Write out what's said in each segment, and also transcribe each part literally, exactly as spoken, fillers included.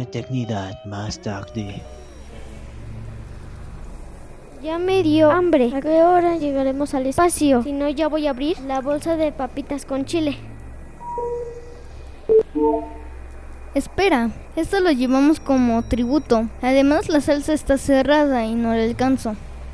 eternidad más tarde. Ya me dio hambre. ¿A qué hora llegaremos al espacio? Si no, ya voy a abrir la bolsa de papitas con chile. Espera, esto lo llevamos como tributo. Además, la salsa está cerrada y no la alcanzo.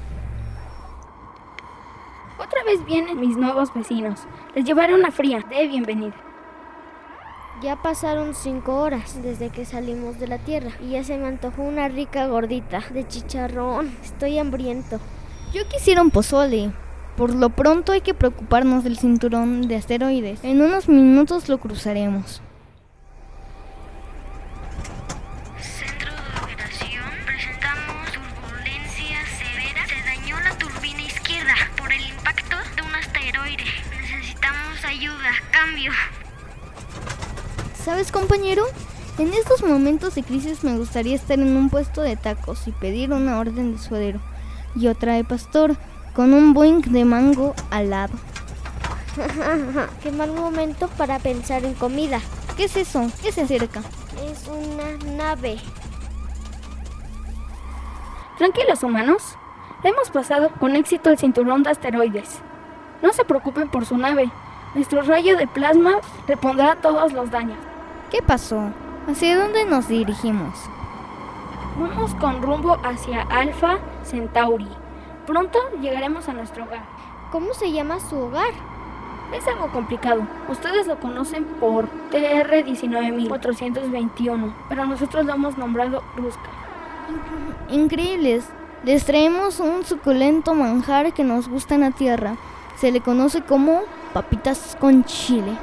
Otra vez vienen mis nuevos vecinos. Les llevaré una fría de bienvenida. Ya pasaron cinco horas desde que salimos de la tierra y ya se me antojó una rica gordita de chicharrón. Estoy hambriento. Yo quisiera un pozole. Por lo pronto hay que preocuparnos del cinturón de asteroides. En unos minutos lo cruzaremos. Centro de operación. Presentamos turbulencia severa. Se dañó la turbina izquierda por el impacto de un asteroide. Necesitamos ayuda. Cambio. ¿Sabes, compañero? En estos momentos de crisis me gustaría estar en un puesto de tacos y pedir una orden de suadero y otra de pastor con un boing de mango al lado. Qué mal momento para pensar en comida. ¿Qué es eso? ¿Qué se acerca? Es una nave. Tranquilos, humanos. Hemos pasado con éxito el cinturón de asteroides. No se preocupen por su nave. Nuestro rayo de plasma repondrá todos los daños. ¿Qué pasó? ¿Hacia dónde nos dirigimos? Vamos con rumbo hacia Alpha Centauri. Pronto llegaremos a nuestro hogar. ¿Cómo se llama su hogar? Es algo complicado. Ustedes lo conocen por T R diecinueve mil cuatrocientos veintiuno, pero nosotros lo hemos nombrado Ruska. Increíbles. Les traemos un suculento manjar que nos gusta en la tierra. Se le conoce como papitas con chile.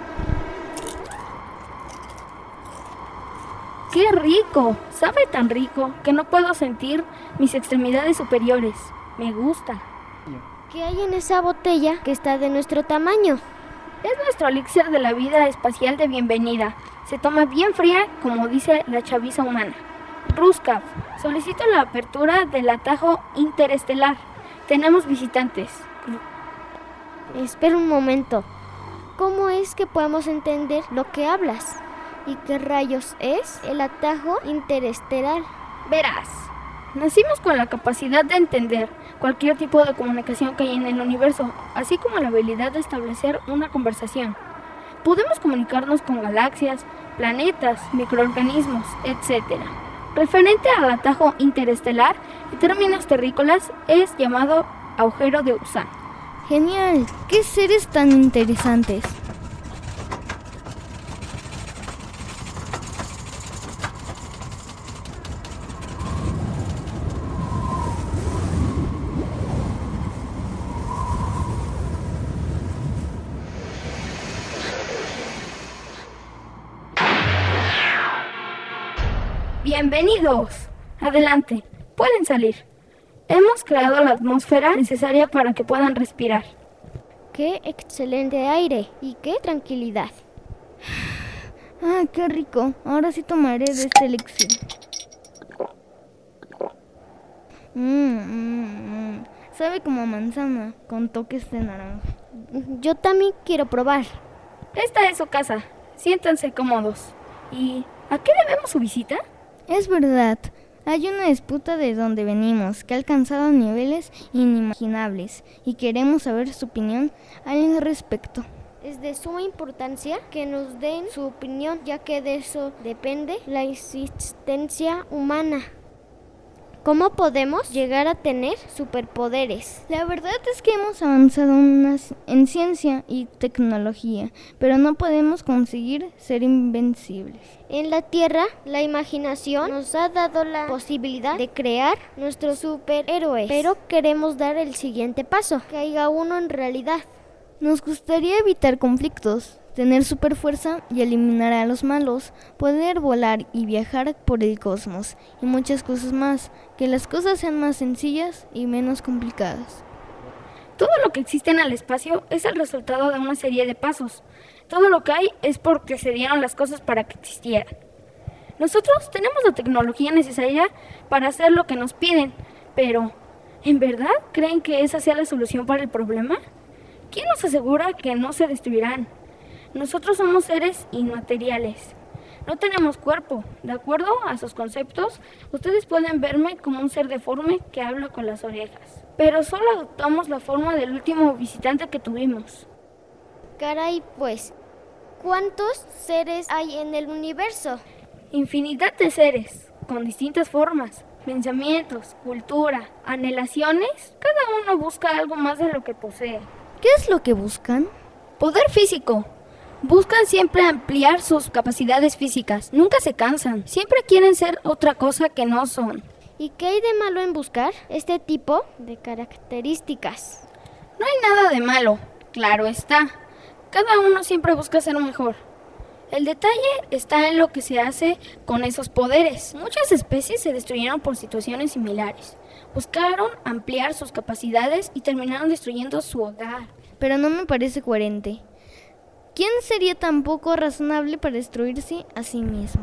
¡Qué rico! Sabe tan rico que no puedo sentir mis extremidades superiores. Me gusta. ¿Qué hay en esa botella que está de nuestro tamaño? Es nuestro elixir de la vida espacial de bienvenida. Se toma bien fría, como dice la chaviza humana. Ruska, solicito la apertura del atajo interestelar. Tenemos visitantes. Espera un momento. ¿Cómo es que podemos entender lo que hablas? ¿Y qué rayos es el atajo interestelar? Verás, nacimos con la capacidad de entender cualquier tipo de comunicación que hay en el universo, así como la habilidad de establecer una conversación. Podemos comunicarnos con galaxias, planetas, microorganismos, etcétera. Referente al atajo interestelar, en términos terrícolas, es llamado agujero de gusano. Genial, qué seres tan interesantes. Bienvenidos. Adelante, pueden salir. Hemos creado la atmósfera necesaria para que puedan respirar. ¡Qué excelente aire! Y qué tranquilidad. ¡Ah, qué rico! Ahora sí tomaré de este elixir. Mmm, mmm, mmm. Sabe como a manzana, con toques de naranja. Yo también quiero probar. Esta es su casa. Siéntanse cómodos. ¿Y a qué debemos su visita? Es verdad. Hay una disputa de donde venimos que ha alcanzado niveles inimaginables y queremos saber su opinión al respecto. Es de suma importancia que nos den su opinión, ya que de eso depende la existencia humana. ¿Cómo podemos llegar a tener superpoderes? La verdad es que hemos avanzado unas en ciencia y tecnología, pero no podemos conseguir ser invencibles. En la Tierra, la imaginación nos ha dado la posibilidad de crear nuestros superhéroes, pero queremos dar el siguiente paso, que haya uno en realidad. Nos gustaría evitar conflictos, tener superfuerza y eliminar a los malos, poder volar y viajar por el cosmos y muchas cosas más, que las cosas sean más sencillas y menos complicadas. Todo lo que existe en el espacio es el resultado de una serie de pasos. Todo lo que hay es porque se dieron las cosas para que existieran. Nosotros tenemos la tecnología necesaria para hacer lo que nos piden, pero ¿en verdad creen que esa sea la solución para el problema? ¿Quién nos asegura que no se destruirán? Nosotros somos seres inmateriales. No tenemos cuerpo. De acuerdo a sus conceptos, ustedes pueden verme como un ser deforme que habla con las orejas. Pero solo adoptamos la forma del último visitante que tuvimos. Caray, pues, ¿cuántos seres hay en el universo? Infinidad de seres, con distintas formas, pensamientos, cultura, anhelaciones. Cada uno busca algo más de lo que posee. ¿Qué es lo que buscan? Poder físico. Buscan siempre ampliar sus capacidades físicas. Nunca se cansan. Siempre quieren ser otra cosa que no son. ¿Y qué hay de malo en buscar este tipo de características? No hay nada de malo, claro está. Cada uno siempre busca ser mejor. El detalle está en lo que se hace con esos poderes. Muchas especies se destruyeron por situaciones similares. Buscaron ampliar sus capacidades y terminaron destruyendo su hogar. Pero no me parece coherente. ¿Quién sería tan poco razonable para destruirse a sí mismo?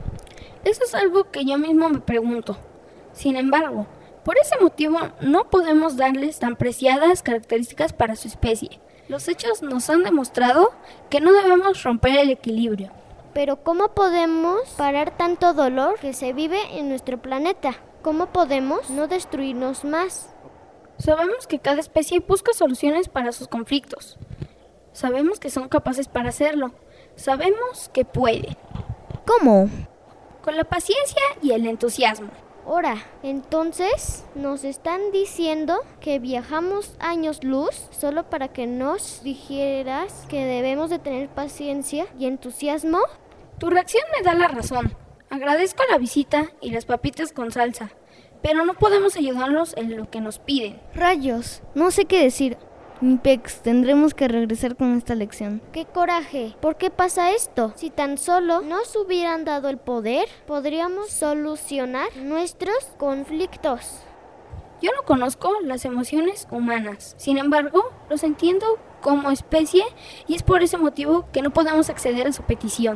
Eso es algo que yo mismo me pregunto. Sin embargo, por ese motivo no podemos darles tan preciadas características para su especie. Los hechos nos han demostrado que no debemos romper el equilibrio. Pero ¿cómo podemos parar tanto dolor que se vive en nuestro planeta? ¿Cómo podemos no destruirnos más? Sabemos que cada especie busca soluciones para sus conflictos. Sabemos que son capaces para hacerlo. Sabemos que pueden. ¿Cómo? Con la paciencia y el entusiasmo. Ahora, entonces, ¿nos están diciendo que viajamos años luz solo para que nos dijeras que debemos de tener paciencia y entusiasmo? Tu reacción me da la razón. Agradezco la visita y las papitas con salsa, pero no podemos ayudarlos en lo que nos piden. Rayos, no sé qué decir. Mi Pex, tendremos que regresar con esta lección. ¡Qué coraje! ¿Por qué pasa esto? Si tan solo nos hubieran dado el poder, podríamos solucionar nuestros conflictos. Yo no conozco las emociones humanas. Sin embargo, los entiendo como especie y es por ese motivo que no podemos acceder a su petición.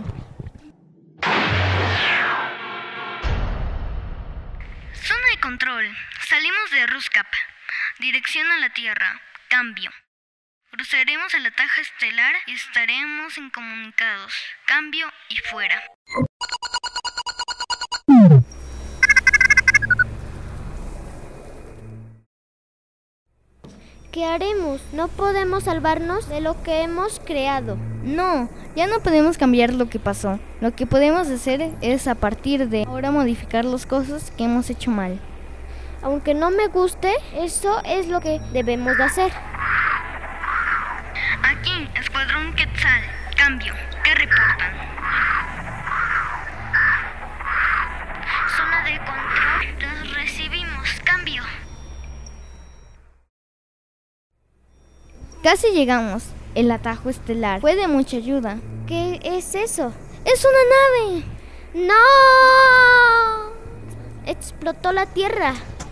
Zona de control. Salimos de Ruscap. Dirección a la Tierra. Cambio. Cruzaremos el atajo estelar y estaremos incomunicados. Cambio y fuera. ¿Qué haremos? No podemos salvarnos de lo que hemos creado. No, ya no podemos cambiar lo que pasó. Lo que podemos hacer es a partir de ahora modificar las cosas que hemos hecho mal. Aunque no me guste, eso es lo que debemos de hacer. Aquí, Escuadrón Quetzal. Cambio. ¿Qué reportan? Zona de control. Los recibimos. Cambio. Casi llegamos. El atajo estelar fue de mucha ayuda. ¿Qué es eso? ¡Es una nave! ¡No! Explotó la Tierra.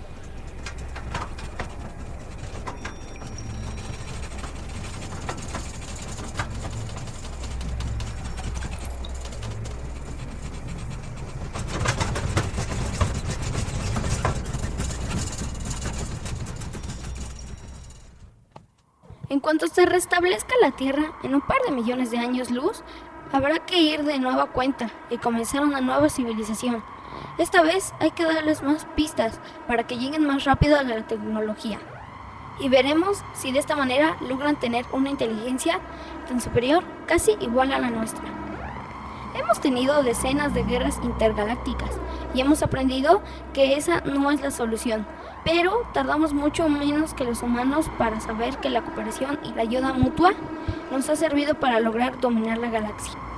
En cuanto se restablezca la Tierra, en un par de millones de años luz, habrá que ir de nueva cuenta y comenzar una nueva civilización. Esta vez hay que darles más pistas para que lleguen más rápido a la tecnología. Y veremos si de esta manera logran tener una inteligencia tan superior, casi igual a la nuestra. Hemos tenido decenas de guerras intergalácticas y hemos aprendido que esa no es la solución. Pero tardamos mucho menos que los humanos para saber que la cooperación y la ayuda mutua nos ha servido para lograr dominar la galaxia.